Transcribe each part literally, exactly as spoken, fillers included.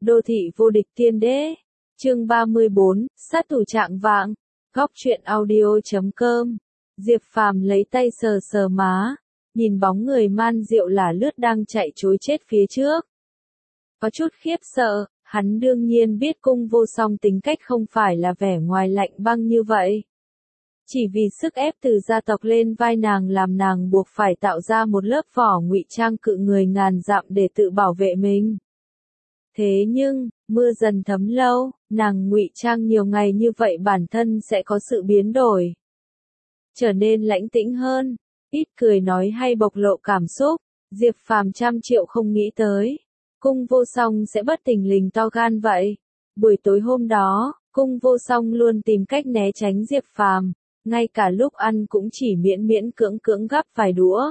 Đô thị vô địch tiên đế. Chương ba mươi bốn, sát thủ trạng vạng. Góc truyện audio chấm com. Diệp Phàm lấy tay sờ sờ má, nhìn bóng người man rượu là lướt đang chạy trối chết phía trước. Có chút khiếp sợ, hắn đương nhiên biết Cung Vô Song tính cách không phải là vẻ ngoài lạnh băng như vậy. Chỉ vì sức ép từ gia tộc lên vai nàng làm nàng buộc phải tạo ra một lớp vỏ ngụy trang cự người ngàn dặm để tự bảo vệ mình. Thế nhưng, mưa dần thấm lâu, nàng ngụy trang nhiều ngày như vậy bản thân sẽ có sự biến đổi. Trở nên lãnh tĩnh hơn, ít cười nói hay bộc lộ cảm xúc, Diệp Phàm trăm triệu không nghĩ tới. Cung Vô Song sẽ bất thình lình to gan vậy. Buổi tối hôm đó, Cung Vô Song luôn tìm cách né tránh Diệp Phàm, ngay cả lúc ăn cũng chỉ miễn miễn cưỡng cưỡng gắp vài đũa.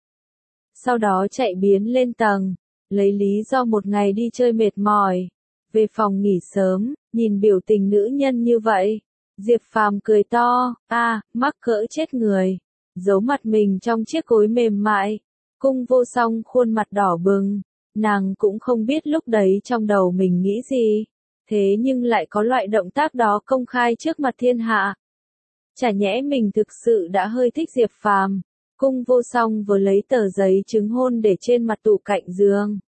Sau đó chạy biến lên tầng, lấy lý do một ngày đi chơi mệt mỏi, về phòng nghỉ sớm, nhìn biểu tình nữ nhân như vậy. Diệp Phàm cười to, a, à, mắc cỡ chết người, giấu mặt mình trong chiếc gối mềm mại. Cung Vô Song khuôn mặt đỏ bừng, nàng cũng không biết lúc đấy trong đầu mình nghĩ gì, thế nhưng lại có loại động tác đó công khai trước mặt thiên hạ. Chả nhẽ mình thực sự đã hơi thích Diệp Phàm. Cung Vô Song vừa lấy tờ giấy chứng hôn để trên mặt tủ cạnh giường.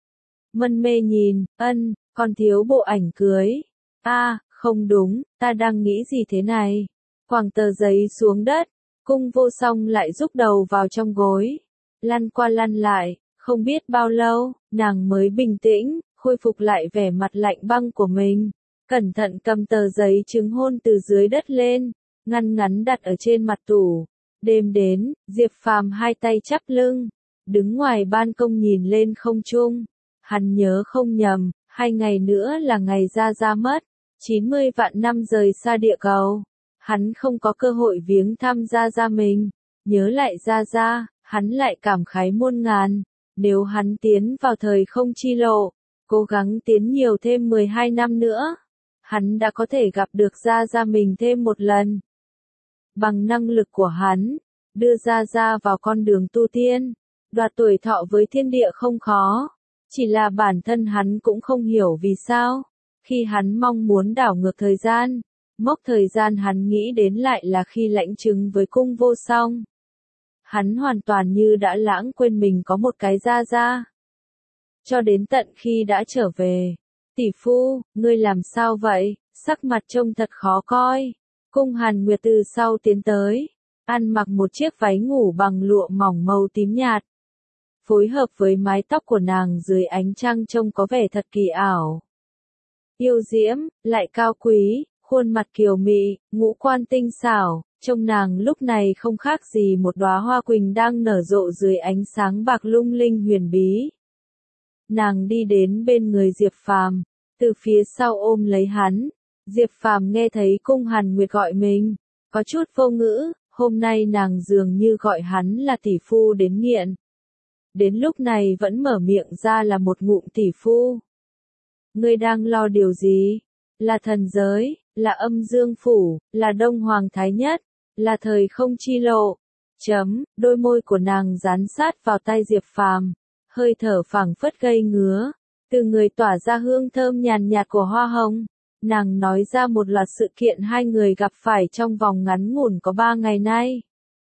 Mân mê nhìn, ân, còn thiếu bộ ảnh cưới. A, à, không đúng, ta đang nghĩ gì thế này? Quẳng tờ giấy xuống đất, Cung Vô Song lại rúc đầu vào trong gối, lăn qua lăn lại, không biết bao lâu, nàng mới bình tĩnh, khôi phục lại vẻ mặt lạnh băng của mình. Cẩn thận cầm tờ giấy chứng hôn từ dưới đất lên, ngăn ngắn đặt ở trên mặt tủ. Đêm đến, Diệp Phàm hai tay chắp lưng, đứng ngoài ban công nhìn lên không trung. Hắn nhớ không nhầm, hai ngày nữa là ngày Gia Gia mất, chín mươi vạn năm rời xa địa cầu. Hắn không có cơ hội viếng thăm Gia Gia mình, nhớ lại Gia Gia, hắn lại cảm khái muôn ngàn. Nếu hắn tiến vào thời không chi lộ, cố gắng tiến nhiều thêm mười hai năm nữa, hắn đã có thể gặp được Gia Gia mình thêm một lần. Bằng năng lực của hắn, đưa Gia Gia vào con đường tu tiên, đoạt tuổi thọ với thiên địa không khó. Chỉ là bản thân hắn cũng không hiểu vì sao, khi hắn mong muốn đảo ngược thời gian, mốc thời gian hắn nghĩ đến lại là khi lãnh chứng với Cung Vô Song. Hắn hoàn toàn như đã lãng quên mình có một cái Gia Gia. Cho đến tận khi đã trở về, tỷ phu, ngươi làm sao vậy, sắc mặt trông thật khó coi. Cung Hàn Nguyệt từ sau tiến tới, ăn mặc một chiếc váy ngủ bằng lụa mỏng màu tím nhạt. Phối hợp với mái tóc của nàng dưới ánh trăng trông có vẻ thật kỳ ảo. Yêu diễm, lại cao quý, khuôn mặt kiều mị, ngũ quan tinh xảo, trông nàng lúc này không khác gì một đóa hoa quỳnh đang nở rộ dưới ánh sáng bạc lung linh huyền bí. Nàng đi đến bên người Diệp Phàm, từ phía sau ôm lấy hắn. Diệp Phàm nghe thấy Cung Hàn Nguyệt gọi mình, có chút vô ngữ, hôm nay nàng dường như gọi hắn là tỷ phu đến nghiện. Đến lúc này vẫn mở miệng ra là một ngụm tỷ phu. Ngươi đang lo điều gì? Là thần giới, là âm dương phủ, là đông hoàng thái nhất, là thời không chi lộ. Chấm, đôi môi của nàng dán sát vào tay Diệp Phàm, hơi thở phảng phất gây ngứa, từ người tỏa ra hương thơm nhàn nhạt của hoa hồng. Nàng nói ra một loạt sự kiện hai người gặp phải trong vòng ngắn ngủn có ba ngày nay.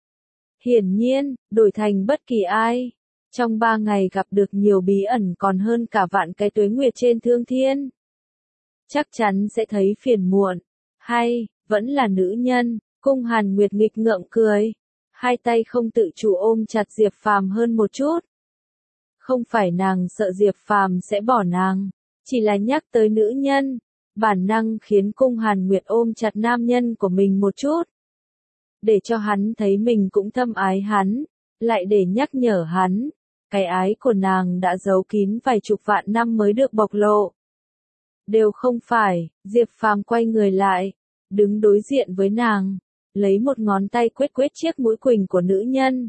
Hiển nhiên, đổi thành bất kỳ ai, trong ba ngày gặp được nhiều bí ẩn còn hơn cả vạn cái tuế nguyệt trên thương thiên. Chắc chắn sẽ thấy phiền muộn. Hay, vẫn là nữ nhân. Cung Hàn Nguyệt nghịch ngợm cười, hai tay không tự chủ ôm chặt Diệp Phàm hơn một chút. Không phải nàng sợ Diệp Phàm sẽ bỏ nàng, chỉ là nhắc tới nữ nhân, bản năng khiến Cung Hàn Nguyệt ôm chặt nam nhân của mình một chút. Để cho hắn thấy mình cũng thâm ái hắn, lại để nhắc nhở hắn, cái ái của nàng đã giấu kín vài chục vạn năm mới được bộc lộ. Đều không phải, Diệp Phàm quay người lại, đứng đối diện với nàng, lấy một ngón tay quét quét chiếc mũi quỳnh của nữ nhân.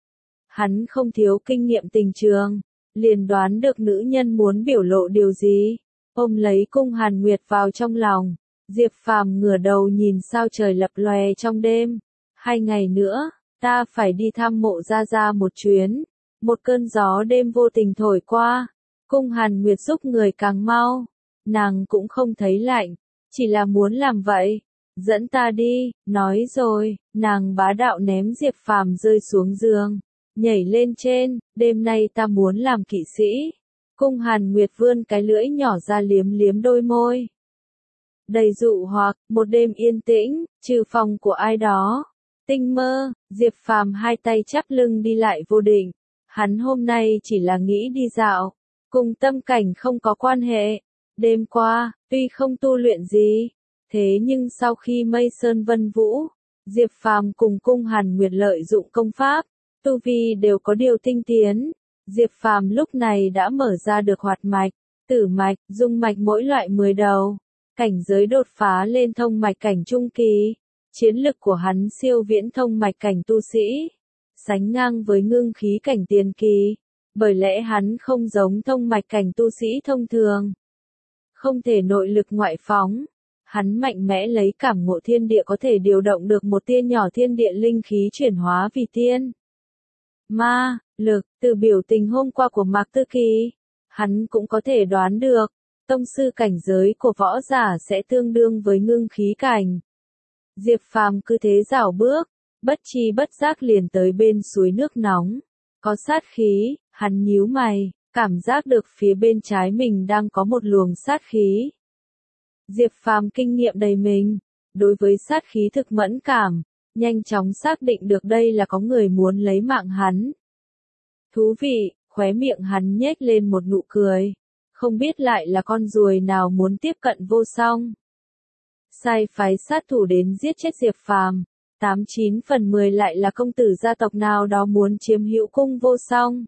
Hắn không thiếu kinh nghiệm tình trường, liền đoán được nữ nhân muốn biểu lộ điều gì, ôm lấy Cung Hàn Nguyệt vào trong lòng. Diệp Phàm ngửa đầu nhìn sao trời lập lòe trong đêm. Hai ngày nữa, ta phải đi thăm mộ Gia Gia một chuyến. Một cơn gió đêm vô tình thổi qua, Cung Hàn Nguyệt giúp người càng mau. nàng cũng không thấy lạnh, chỉ là muốn làm vậy. Dẫn ta đi, nói rồi, nàng bá đạo ném Diệp Phàm rơi xuống giường, nhảy lên trên, đêm nay ta muốn làm kỵ sĩ. Cung Hàn Nguyệt vươn cái lưỡi nhỏ ra liếm liếm đôi môi. Đầy dụ hoặc, một đêm yên tĩnh, trừ phòng của ai đó. Tinh mơ, Diệp Phàm hai tay chắp lưng đi lại vô định. Hắn hôm nay chỉ là nghĩ đi dạo, cùng tâm cảnh không có quan hệ. Đêm qua, tuy không tu luyện gì, thế nhưng sau khi mây sơn vân vũ, Diệp Phàm cùng Cung Hàn Nguyệt lợi dụng công pháp, tu vi đều có điều tinh tiến. Diệp Phàm lúc này đã mở ra được hoạt mạch, tử mạch, dung mạch mỗi loại mười đầu, cảnh giới đột phá lên thông mạch cảnh trung kỳ. Chiến lực của hắn siêu viễn thông mạch cảnh tu sĩ, sánh ngang với ngưng khí cảnh tiền kỳ, bởi lẽ hắn không giống thông mạch cảnh tu sĩ thông thường. Không thể nội lực ngoại phóng, hắn mạnh mẽ lấy cảm ngộ thiên địa có thể điều động được một tia nhỏ thiên địa linh khí chuyển hóa vì tiên. Ma, lực, từ biểu tình hôm qua của Mạc Tư Kỳ, hắn cũng có thể đoán được, tông sư cảnh giới của võ giả sẽ tương đương với ngưng khí cảnh. Diệp Phàm cứ thế dạo bước, bất chi bất giác liền tới bên suối nước nóng. Có sát khí, hắn nhíu mày, cảm giác được phía bên trái mình đang có một luồng sát khí. Diệp Phàm kinh nghiệm đầy mình, đối với sát khí thực mẫn cảm, nhanh chóng xác định được đây là có người muốn lấy mạng hắn. Thú vị, khóe miệng hắn nhếch lên một nụ cười, không biết lại là con ruồi nào muốn tiếp cận vô song. Sai phái sát thủ đến giết chết Diệp Phàm, tám chín phần mười lại là công tử gia tộc nào đó muốn chiếm hữu cung vô song.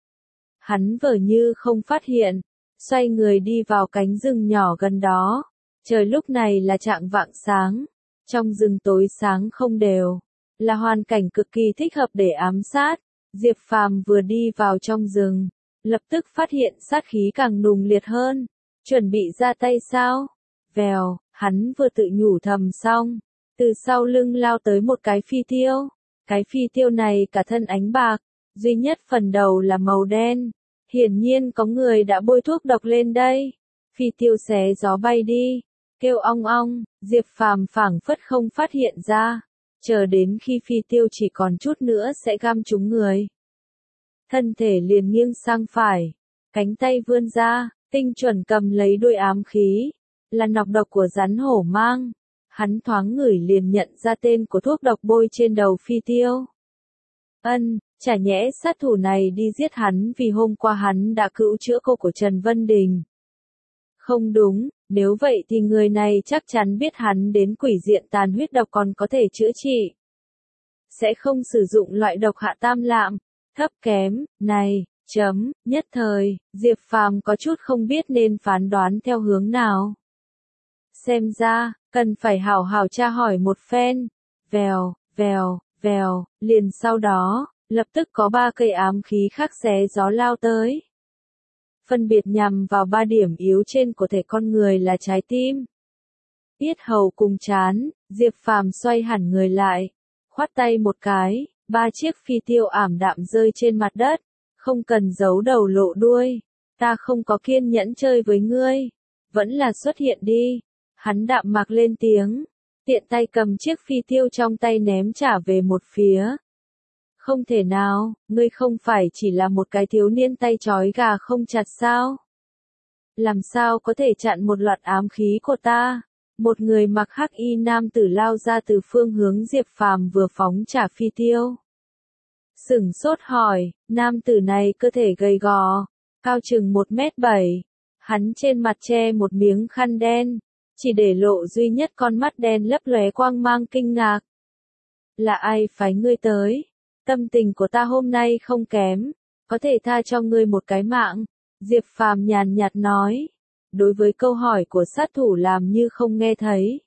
Hắn vờ như không phát hiện, xoay người đi vào cánh rừng nhỏ gần đó. Trời lúc này là trạng vạng sáng, trong rừng tối sáng không đều, là hoàn cảnh cực kỳ thích hợp để ám sát. Diệp Phàm vừa đi vào trong rừng, lập tức phát hiện sát khí càng nùng liệt hơn, chuẩn bị ra tay sao? Vèo, hắn vừa tự nhủ thầm xong, từ sau lưng lao tới một cái phi tiêu. Cái phi tiêu này cả thân ánh bạc, duy nhất phần đầu là màu đen. Hiển nhiên có người đã bôi thuốc độc lên đây. Phi tiêu xé gió bay đi, kêu ong ong, Diệp Phàm phảng phất không phát hiện ra, chờ đến khi phi tiêu chỉ còn chút nữa sẽ găm trúng người. Thân thể liền nghiêng sang phải, cánh tay vươn ra, tinh chuẩn cầm lấy đuôi ám khí, là nọc độc của rắn hổ mang. Hắn thoáng ngửi liền nhận ra tên của thuốc độc bôi trên đầu phi tiêu. Ân, chả nhẽ sát thủ này đi giết hắn vì hôm qua hắn đã cứu chữa cô của Trần Vân Đình. Không đúng, nếu vậy thì người này chắc chắn biết hắn đến quỷ diện tàn huyết độc còn có thể chữa trị. Sẽ không sử dụng loại độc hạ tam lạm, thấp kém, này, chấm, nhất thời, Diệp Phàm có chút không biết nên phán đoán theo hướng nào. Xem ra, cần phải hảo hảo tra hỏi một phen. Vèo, vèo, vèo, liền sau đó, lập tức có ba cây ám khí khác xé gió lao tới. Phân biệt nhằm vào ba điểm yếu trên của thể con người là trái tim, yết hầu cùng trán. Diệp Phàm xoay hẳn người lại, khoát tay một cái, ba chiếc phi tiêu ảm đạm rơi trên mặt đất. Không cần giấu đầu lộ đuôi, ta không có kiên nhẫn chơi với ngươi, vẫn là xuất hiện đi. Hắn đạm mạc lên tiếng, tiện tay cầm chiếc phi tiêu trong tay ném trả về một phía. Không thể nào, ngươi không phải chỉ là một cái thiếu niên tay trói gà không chặt sao? Làm sao có thể chặn một loạt ám khí của ta? Một người mặc hắc y nam tử lao ra từ phương hướng Diệp Phàm vừa phóng trả phi tiêu. Sửng sốt hỏi, nam tử này cơ thể gầy gò, cao chừng một mét bảy. Hắn trên mặt che một miếng khăn đen, chỉ để lộ duy nhất con mắt đen lấp lóe quang mang kinh ngạc. Là ai phái ngươi tới? Tâm tình của ta hôm nay không kém, có thể tha cho ngươi một cái mạng. Diệp Phàm nhàn nhạt nói, đối với câu hỏi của sát thủ làm như không nghe thấy.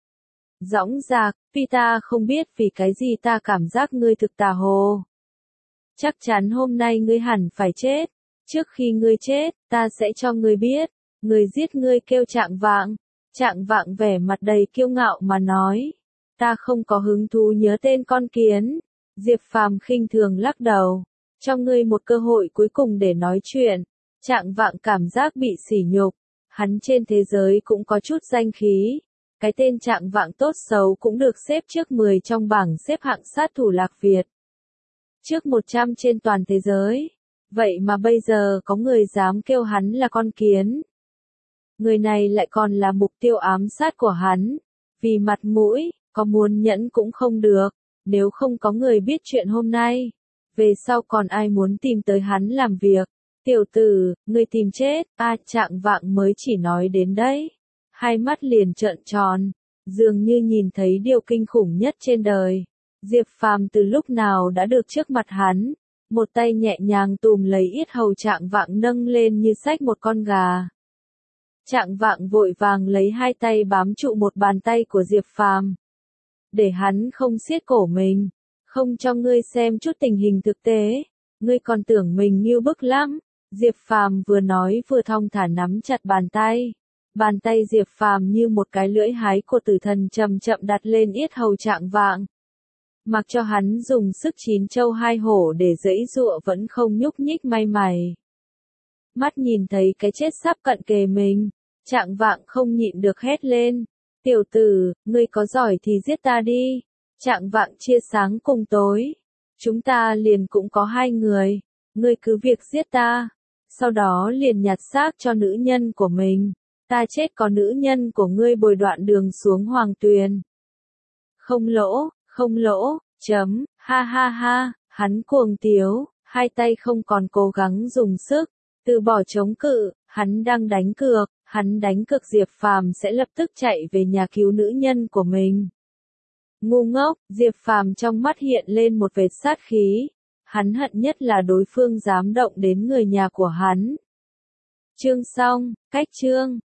Dõng dạc, vì ta không biết vì cái gì ta cảm giác ngươi thực tà hồ. Chắc chắn hôm nay ngươi hẳn phải chết. Trước khi ngươi chết, ta sẽ cho ngươi biết. Người giết ngươi kêu Trạng Vạng. Trạng Vạng vẻ mặt đầy kiêu ngạo mà nói, ta không có hứng thú nhớ tên con kiến. Diệp Phàm khinh thường lắc đầu, cho ngươi một cơ hội cuối cùng để nói chuyện. Trạng Vạng cảm giác bị sỉ nhục, Hắn trên thế giới cũng có chút danh khí. Cái tên Trạng Vạng tốt xấu cũng được xếp trước mười trong bảng xếp hạng sát thủ Lạc Việt. Trước một trăm trên toàn thế giới. Vậy mà bây giờ có người dám kêu hắn là con kiến. Người này lại còn là mục tiêu ám sát của hắn. Vì mặt mũi, có muốn nhẫn cũng không được. Nếu không có người biết chuyện hôm nay, về sau còn ai muốn tìm tới hắn làm việc. Tiểu tử, ngươi tìm chết. A Trạng Vạng mới chỉ nói đến đấy. Hai mắt liền trợn tròn, dường như nhìn thấy điều kinh khủng nhất trên đời. Diệp Phàm từ lúc nào đã được trước mặt hắn, một tay nhẹ nhàng tùm lấy yết hầu Trạng Vạng nâng lên như xách một con gà. Trạng Vạng vội vàng lấy hai tay bám trụ một bàn tay của Diệp Phàm, để hắn không siết cổ mình, không cho ngươi xem chút tình hình thực tế, ngươi còn tưởng mình như bức lắm. Diệp Phàm vừa nói vừa thong thả nắm chặt bàn tay. Bàn tay Diệp Phàm như một cái lưỡi hái của tử thần chậm chậm đặt lên yết hầu Trạng Vạng. Mặc cho hắn dùng sức chín châu hai hổ để giãy giụa vẫn không nhúc nhích may mày. Mắt nhìn thấy cái chết sắp cận kề mình, Trạng Vạng không nhịn được hét lên. Tiểu tử, ngươi có giỏi thì giết ta đi. Trạng Vạng chia sáng cùng tối. Chúng ta liền cũng có hai người. Ngươi cứ việc giết ta. Sau đó liền nhặt xác cho nữ nhân của mình. Ta chết có nữ nhân của ngươi bồi đoạn đường xuống Hoàng Tuyền. Không lỗ, không lỗ, chấm, ha ha ha, hắn cuồng tiếu, hai tay không còn cố gắng dùng sức, từ bỏ chống cự, hắn đang đánh cược, hắn đánh cược Diệp Phàm sẽ lập tức chạy về nhà cứu nữ nhân của mình. Ngu ngốc, Diệp Phàm trong mắt hiện lên một vệt sát khí, hắn hận nhất là đối phương dám động đến người nhà của hắn. Chương xong, cách chương.